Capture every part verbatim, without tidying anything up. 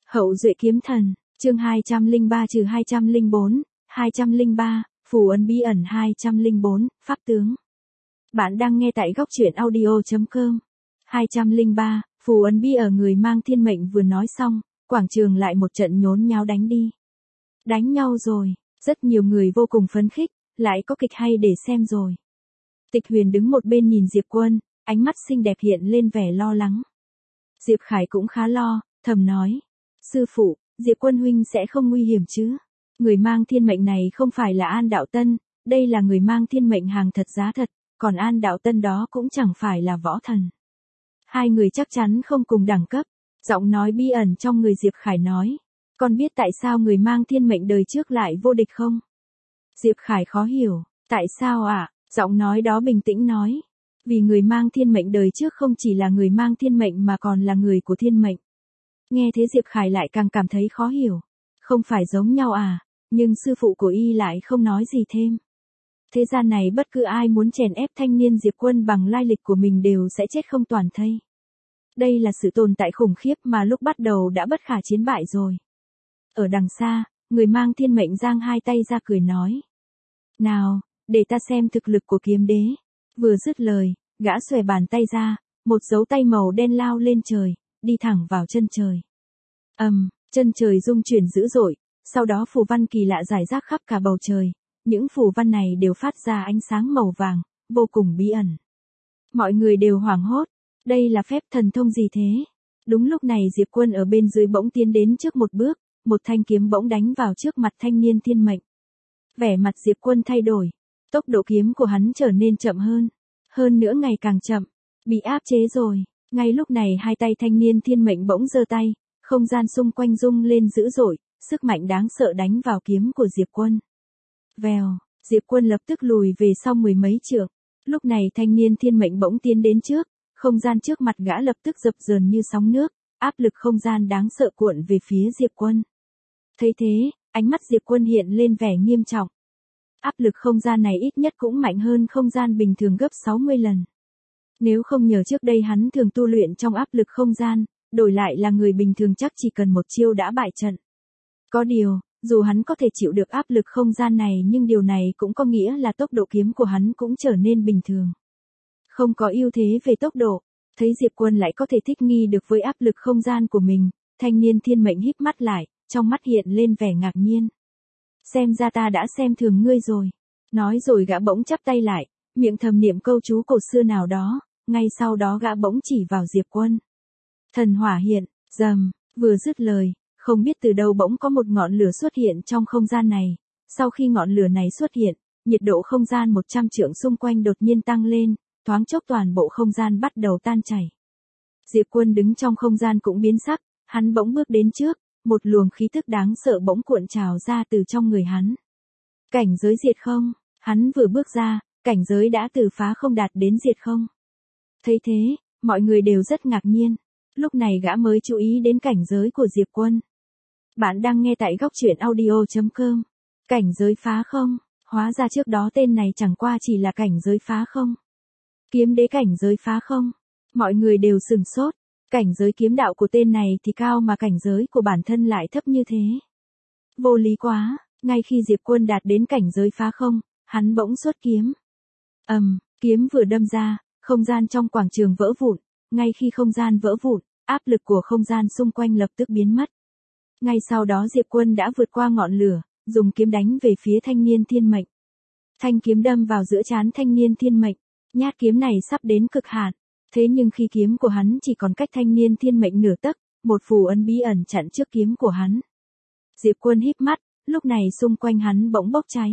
Hậu duệ kiếm thần, chương hai trăm lẻ ba trừ hai trăm lẻ bốn, hai trăm lẻ ba, phù ấn bí ẩn hai trăm lẻ bốn, pháp tướng. Bạn đang nghe tại góc truyện audio.com. hai trăm lẻ ba, phù ấn bí ở người mang thiên mệnh vừa nói xong, quảng trường lại một trận nhốn nháo đánh đi. Đánh nhau rồi, rất nhiều người vô cùng phấn khích, lại có kịch hay để xem rồi. Tịch Huyền đứng một bên nhìn Diệp Quân, ánh mắt xinh đẹp hiện lên vẻ lo lắng. Diệp Khải cũng khá lo, thầm nói. Sư phụ, Diệp Quân huynh sẽ không nguy hiểm chứ? Người mang thiên mệnh này không phải là An Đạo Tân, đây là người mang thiên mệnh hàng thật giá thật, còn An Đạo Tân đó cũng chẳng phải là võ thần. Hai người chắc chắn không cùng đẳng cấp, giọng nói bí ẩn trong người Diệp Khải nói. Con biết tại sao người mang thiên mệnh đời trước lại vô địch không? Diệp Khải khó hiểu, tại sao ạ? À? Giọng nói đó bình tĩnh nói. Vì người mang thiên mệnh đời trước không chỉ là người mang thiên mệnh mà còn là người của thiên mệnh. Nghe thế Diệp Khải lại càng cảm thấy khó hiểu. Không phải giống nhau à, nhưng sư phụ của y lại không nói gì thêm. Thế gian này bất cứ ai muốn chèn ép thanh niên Diệp Quân bằng lai lịch của mình đều sẽ chết không toàn thây. Đây là sự tồn tại khủng khiếp mà lúc bắt đầu đã bất khả chiến bại rồi. Ở đằng xa, người mang thiên mệnh giang hai tay ra cười nói. Nào, để ta xem thực lực của kiếm đế. Vừa dứt lời, gã xòe bàn tay ra, một dấu tay màu đen lao lên trời, đi thẳng vào chân trời. Ầm, um, chân trời rung chuyển dữ dội, sau đó phù văn kỳ lạ rải rác khắp cả bầu trời, những phù văn này đều phát ra ánh sáng màu vàng, vô cùng bí ẩn. Mọi người đều hoảng hốt, đây là phép thần thông gì thế? Đúng lúc này Diệp Quân ở bên dưới bỗng tiến đến trước một bước, một thanh kiếm bỗng đánh vào trước mặt thanh niên thiên mệnh. Vẻ mặt Diệp Quân thay đổi, tốc độ kiếm của hắn trở nên chậm hơn, hơn nữa ngày càng chậm, bị áp chế rồi. Ngay lúc này hai tay thanh niên thiên mệnh bỗng giơ tay, không gian xung quanh rung lên dữ dội, sức mạnh đáng sợ đánh vào kiếm của Diệp Quân. Vèo, Diệp Quân lập tức lùi về sau mười mấy trượng. Lúc này thanh niên thiên mệnh bỗng tiến đến trước, không gian trước mặt gã lập tức dập dờn như sóng nước, áp lực không gian đáng sợ cuộn về phía Diệp Quân. Thấy thế, ánh mắt Diệp Quân hiện lên vẻ nghiêm trọng. Áp lực không gian này ít nhất cũng mạnh hơn không gian bình thường gấp sáu mươi lần. Nếu không nhờ trước đây hắn thường tu luyện trong áp lực không gian, đổi lại là người bình thường chắc chỉ cần một chiêu đã bại trận. Có điều, dù hắn có thể chịu được áp lực không gian này nhưng điều này cũng có nghĩa là tốc độ kiếm của hắn cũng trở nên bình thường. Không có ưu thế về tốc độ, thấy Diệp Quân lại có thể thích nghi được với áp lực không gian của mình, thanh niên thiên mệnh híp mắt lại, trong mắt hiện lên vẻ ngạc nhiên. Xem ra ta đã xem thường ngươi rồi. Nói rồi gã bỗng chắp tay lại, miệng thầm niệm câu chú cổ xưa nào đó, ngay sau đó gã bỗng chỉ vào Diệp Quân. Thần hỏa hiện, rầm, vừa dứt lời, không biết từ đâu bỗng có một ngọn lửa xuất hiện trong không gian này. Sau khi ngọn lửa này xuất hiện, nhiệt độ không gian một trăm trượng xung quanh đột nhiên tăng lên, thoáng chốc toàn bộ không gian bắt đầu tan chảy. Diệp Quân đứng trong không gian cũng biến sắc, hắn bỗng bước đến trước, một luồng khí tức đáng sợ bỗng cuộn trào ra từ trong người hắn. Cảnh giới diệt không, hắn vừa bước ra, cảnh giới đã từ phá không đạt đến diệt không. Thấy thế, mọi người đều rất ngạc nhiên, lúc này gã mới chú ý đến cảnh giới của Diệp Quân. Bạn đang nghe tại góc truyện audio.com. Cảnh giới phá không, hóa ra trước đó tên này chẳng qua chỉ là cảnh giới phá không. Kiếm đế cảnh giới phá không, mọi người đều sửng sốt, cảnh giới kiếm đạo của tên này thì cao mà cảnh giới của bản thân lại thấp như thế. Vô lý quá, ngay khi Diệp Quân đạt đến cảnh giới phá không, hắn bỗng xuất kiếm. Ầm, um, kiếm vừa đâm ra, không gian trong quảng trường vỡ vụn, ngay khi không gian vỡ vụn, áp lực của không gian xung quanh lập tức biến mất. Ngay sau đó Diệp Quân đã vượt qua ngọn lửa, dùng kiếm đánh về phía thanh niên thiên mệnh. Thanh kiếm đâm vào giữa trán thanh niên thiên mệnh, nhát kiếm này sắp đến cực hạn, thế nhưng khi kiếm của hắn chỉ còn cách thanh niên thiên mệnh nửa tấc, một phù ấn bí ẩn chặn trước kiếm của hắn. Diệp Quân híp mắt, lúc này xung quanh hắn bỗng bốc cháy.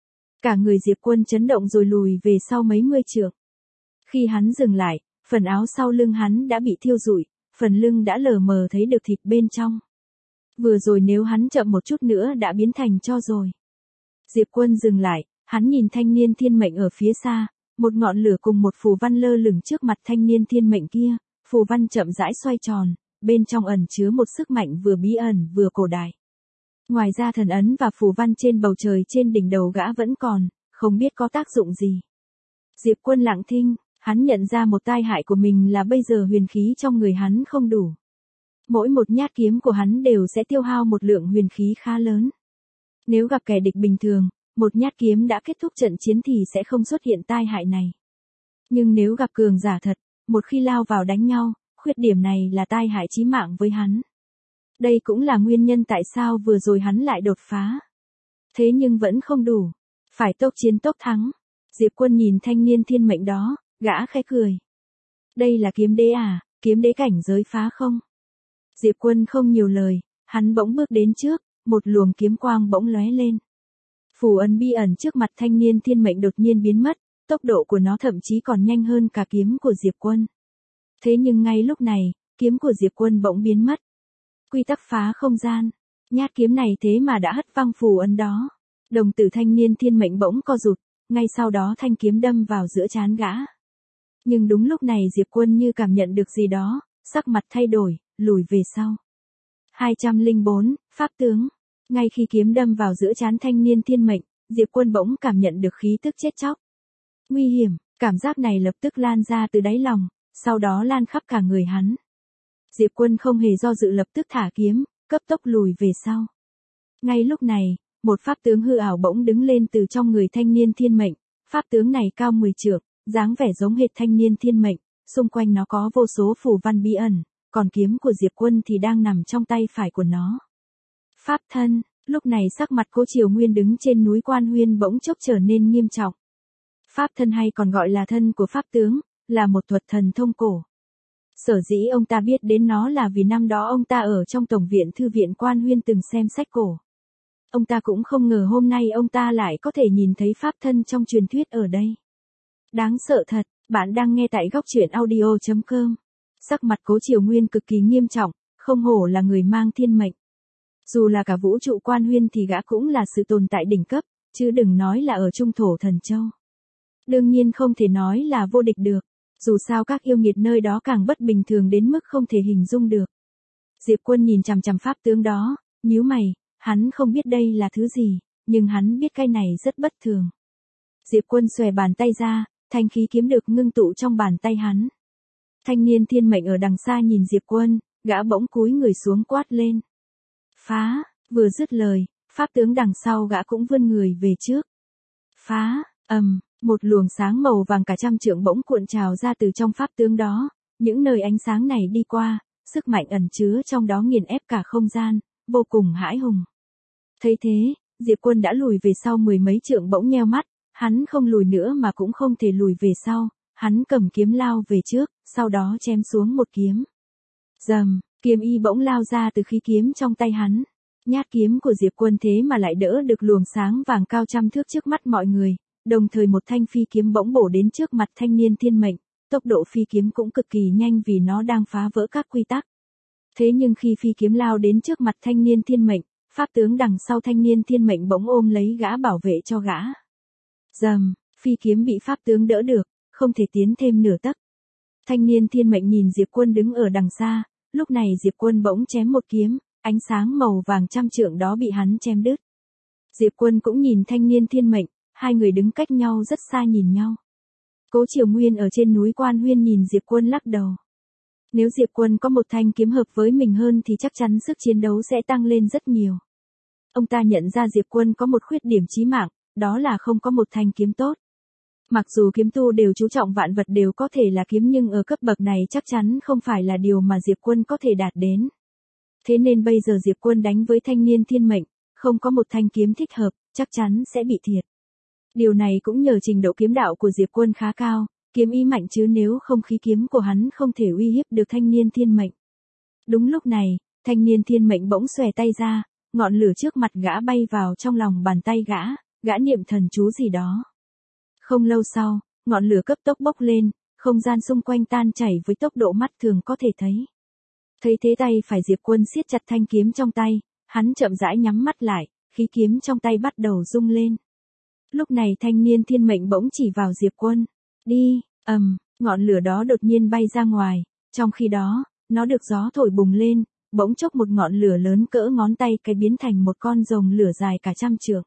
Cả người Diệp Quân chấn động rồi lùi về sau mấy mươi trượng. Khi hắn dừng lại, phần áo sau lưng hắn đã bị thiêu rụi, phần lưng đã lờ mờ thấy được thịt bên trong. Vừa rồi nếu hắn chậm một chút nữa đã biến thành tro rồi. Diệp Quân dừng lại, hắn nhìn thanh niên thiên mệnh ở phía xa, một ngọn lửa cùng một phù văn lơ lửng trước mặt thanh niên thiên mệnh kia, phù văn chậm rãi xoay tròn, bên trong ẩn chứa một sức mạnh vừa bí ẩn vừa cổ đại. Ngoài ra thần ấn và phù văn trên bầu trời trên đỉnh đầu gã vẫn còn, không biết có tác dụng gì. Diệp Quân lặng thinh, hắn nhận ra một tai hại của mình là bây giờ huyền khí trong người hắn không đủ. Mỗi một nhát kiếm của hắn đều sẽ tiêu hao một lượng huyền khí khá lớn. Nếu gặp kẻ địch bình thường, một nhát kiếm đã kết thúc trận chiến thì sẽ không xuất hiện tai hại này. Nhưng nếu gặp cường giả thật, một khi lao vào đánh nhau, khuyết điểm này là tai hại chí mạng với hắn. Đây cũng là nguyên nhân tại sao vừa rồi hắn lại đột phá. Thế nhưng vẫn không đủ. Phải tốc chiến tốc thắng. Diệp Quân nhìn thanh niên thiên mệnh đó, gã khẽ cười. Đây là kiếm đế à, kiếm đế cảnh giới phá không? Diệp Quân không nhiều lời, hắn bỗng bước đến trước, một luồng kiếm quang bỗng lóe lên. Phù ấn bí ẩn trước mặt thanh niên thiên mệnh đột nhiên biến mất, tốc độ của nó thậm chí còn nhanh hơn cả kiếm của Diệp Quân. Thế nhưng ngay lúc này, kiếm của Diệp Quân bỗng biến mất. Quy tắc phá không gian, nhát kiếm này thế mà đã hất văng phù ấn đó. Đồng tử thanh niên thiên mệnh bỗng co rụt, ngay sau đó thanh kiếm đâm vào giữa trán gã. Nhưng đúng lúc này Diệp Quân như cảm nhận được gì đó, sắc mặt thay đổi, lùi về sau. hai trăm lẻ bốn, Pháp tướng. Ngay khi kiếm đâm vào giữa trán thanh niên thiên mệnh, Diệp Quân bỗng cảm nhận được khí tức chết chóc. Nguy hiểm, cảm giác này lập tức lan ra từ đáy lòng, sau đó lan khắp cả người hắn. Diệp Quân không hề do dự lập tức thả kiếm, cấp tốc lùi về sau. Ngay lúc này, một pháp tướng hư ảo bỗng đứng lên từ trong người thanh niên thiên mệnh. Pháp tướng này cao mười trượng, dáng vẻ giống hệt thanh niên thiên mệnh, xung quanh nó có vô số phù văn bí ẩn, còn kiếm của Diệp Quân thì đang nằm trong tay phải của nó. Pháp thân, lúc này sắc mặt Cố Triều Nguyên đứng trên núi Quan Huyên bỗng chốc trở nên nghiêm trọng. Pháp thân hay còn gọi là thân của pháp tướng, là một thuật thần thông cổ. Sở dĩ ông ta biết đến nó là vì năm đó ông ta ở trong Tổng viện Thư viện Quan Huyên từng xem sách cổ. Ông ta cũng không ngờ hôm nay ông ta lại có thể nhìn thấy pháp thân trong truyền thuyết ở đây. Đáng sợ thật, bạn đang nghe tại góc truyện audio chấm com. Sắc mặt Cố Triều Nguyên cực kỳ nghiêm trọng, không hổ là người mang thiên mệnh. Dù là cả vũ trụ Quan Huyên thì gã cũng là sự tồn tại đỉnh cấp, chứ đừng nói là ở Trung Thổ Thần Châu. Đương nhiên không thể nói là vô địch được, dù sao các yêu nghiệt nơi đó càng bất bình thường đến mức không thể hình dung được. Diệp Quân nhìn chằm chằm pháp tướng đó, nhíu mày, hắn không biết đây là thứ gì, nhưng hắn biết cái này rất bất thường. Diệp Quân xòe bàn tay ra, thanh khí kiếm được ngưng tụ trong bàn tay hắn. Thanh niên thiên mệnh ở đằng xa nhìn Diệp Quân, gã bỗng cúi người xuống quát lên. Phá, vừa dứt lời, pháp tướng đằng sau gã cũng vươn người về trước. Phá, ầm, một luồng sáng màu vàng cả trăm trượng bỗng cuộn trào ra từ trong pháp tướng đó, những nơi ánh sáng này đi qua, sức mạnh ẩn chứa trong đó nghiền ép cả không gian, vô cùng hãi hùng. Thấy thế, Diệp Quân đã lùi về sau mười mấy trượng bỗng nheo mắt, hắn không lùi nữa mà cũng không thể lùi về sau, hắn cầm kiếm lao về trước, sau đó chém xuống một kiếm. Rầm, kiếm y bỗng lao ra từ khí kiếm trong tay hắn. Nhát kiếm của Diệp Quân thế mà lại đỡ được luồng sáng vàng cao trăm thước trước mắt mọi người, đồng thời một thanh phi kiếm bỗng bổ đến trước mặt thanh niên thiên mệnh, tốc độ phi kiếm cũng cực kỳ nhanh vì nó đang phá vỡ các quy tắc. Thế nhưng khi phi kiếm lao đến trước mặt thanh niên thiên mệnh, pháp tướng đằng sau thanh niên thiên mệnh bỗng ôm lấy gã bảo vệ cho gã. Rầm, phi kiếm bị pháp tướng đỡ được, không thể tiến thêm nửa tấc. Thanh niên thiên mệnh nhìn Diệp Quân đứng ở đằng xa, lúc này Diệp Quân bỗng chém một kiếm, ánh sáng màu vàng trăm trượng đó bị hắn chém đứt. Diệp Quân cũng nhìn thanh niên thiên mệnh, hai người đứng cách nhau rất xa nhìn nhau. Cố Triều Nguyên ở trên núi Quan Huyên nhìn Diệp Quân lắc đầu. Nếu Diệp Quân có một thanh kiếm hợp với mình hơn thì chắc chắn sức chiến đấu sẽ tăng lên rất nhiều. Ông ta nhận ra Diệp Quân có một khuyết điểm chí mạng, đó là không có một thanh kiếm tốt. Mặc dù kiếm tu đều chú trọng vạn vật đều có thể là kiếm nhưng ở cấp bậc này chắc chắn không phải là điều mà Diệp Quân có thể đạt đến. Thế nên bây giờ Diệp Quân đánh với thanh niên thiên mệnh, không có một thanh kiếm thích hợp, chắc chắn sẽ bị thiệt. Điều này cũng nhờ trình độ kiếm đạo của Diệp Quân khá cao, kiếm ý mạnh chứ nếu không khí kiếm của hắn không thể uy hiếp được thanh niên thiên mệnh. Đúng lúc này, thanh niên thiên mệnh bỗng xòe tay ra, ngọn lửa trước mặt gã bay vào trong lòng bàn tay gã, gã niệm thần chú gì đó. Không lâu sau, ngọn lửa cấp tốc bốc lên, không gian xung quanh tan chảy với tốc độ mắt thường có thể thấy. Thấy thế tay phải Diệp Quân siết chặt thanh kiếm trong tay, hắn chậm rãi nhắm mắt lại, khí kiếm trong tay bắt đầu rung lên. Lúc này thanh niên thiên mệnh bỗng chỉ vào Diệp Quân. Đi, ầm, ngọn lửa đó đột nhiên bay ra ngoài, trong khi đó, nó được gió thổi bùng lên, bỗng chốc một ngọn lửa lớn cỡ ngón tay cái biến thành một con rồng lửa dài cả trăm trượng.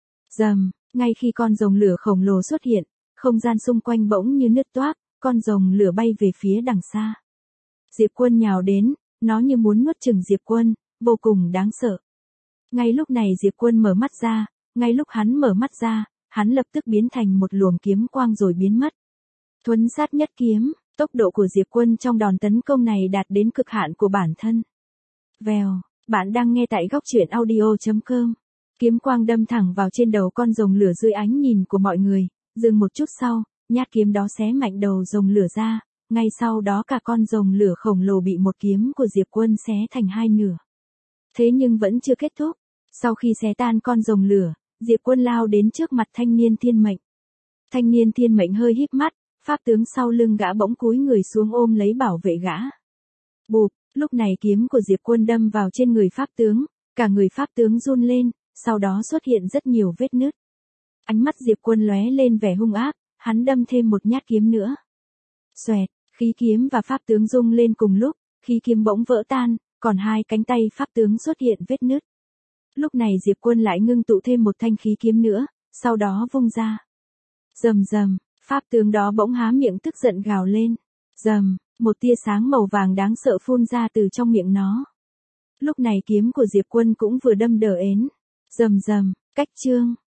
Rầm, ngay khi con rồng lửa khổng lồ xuất hiện, không gian xung quanh bỗng như nứt toác, con rồng lửa bay về phía đằng xa. Diệp Quân nhào đến, nó như muốn nuốt chửng Diệp Quân, vô cùng đáng sợ. Ngay lúc này Diệp Quân mở mắt ra, ngay lúc hắn mở mắt ra, hắn lập tức biến thành một luồng kiếm quang rồi biến mất. Thuấn sát nhất kiếm, tốc độ của Diệp Quân trong đòn tấn công này đạt đến cực hạn của bản thân. Vèo, bạn đang nghe tại góc truyện audio.com. Kiếm quang đâm thẳng vào trên đầu con rồng lửa dưới ánh nhìn của mọi người, dừng một chút sau, nhát kiếm đó xé mạnh đầu rồng lửa ra, ngay sau đó cả con rồng lửa khổng lồ bị một kiếm của Diệp Quân xé thành hai nửa. Thế nhưng vẫn chưa kết thúc, sau khi xé tan con rồng lửa, Diệp Quân lao đến trước mặt thanh niên thiên mệnh. Thanh niên thiên mệnh hơi híp mắt, pháp tướng sau lưng gã bỗng cúi người xuống ôm lấy bảo vệ gã. Bụp, lúc này kiếm của Diệp Quân đâm vào trên người pháp tướng, cả người pháp tướng run lên, sau đó xuất hiện rất nhiều vết nứt. Ánh mắt Diệp Quân lóe lên vẻ hung ác, hắn đâm thêm một nhát kiếm nữa. Xoẹt, khí kiếm và pháp tướng rung lên cùng lúc, khí kiếm bỗng vỡ tan, còn hai cánh tay pháp tướng xuất hiện vết nứt. Lúc này Diệp Quân lại ngưng tụ thêm một thanh khí kiếm nữa, sau đó vung ra. Rầm rầm, pháp tướng đó bỗng há miệng tức giận gào lên. Rầm, một tia sáng màu vàng đáng sợ phun ra từ trong miệng nó. Lúc này kiếm của Diệp Quân cũng vừa đâm đờ ến. Rầm rầm, cách chương.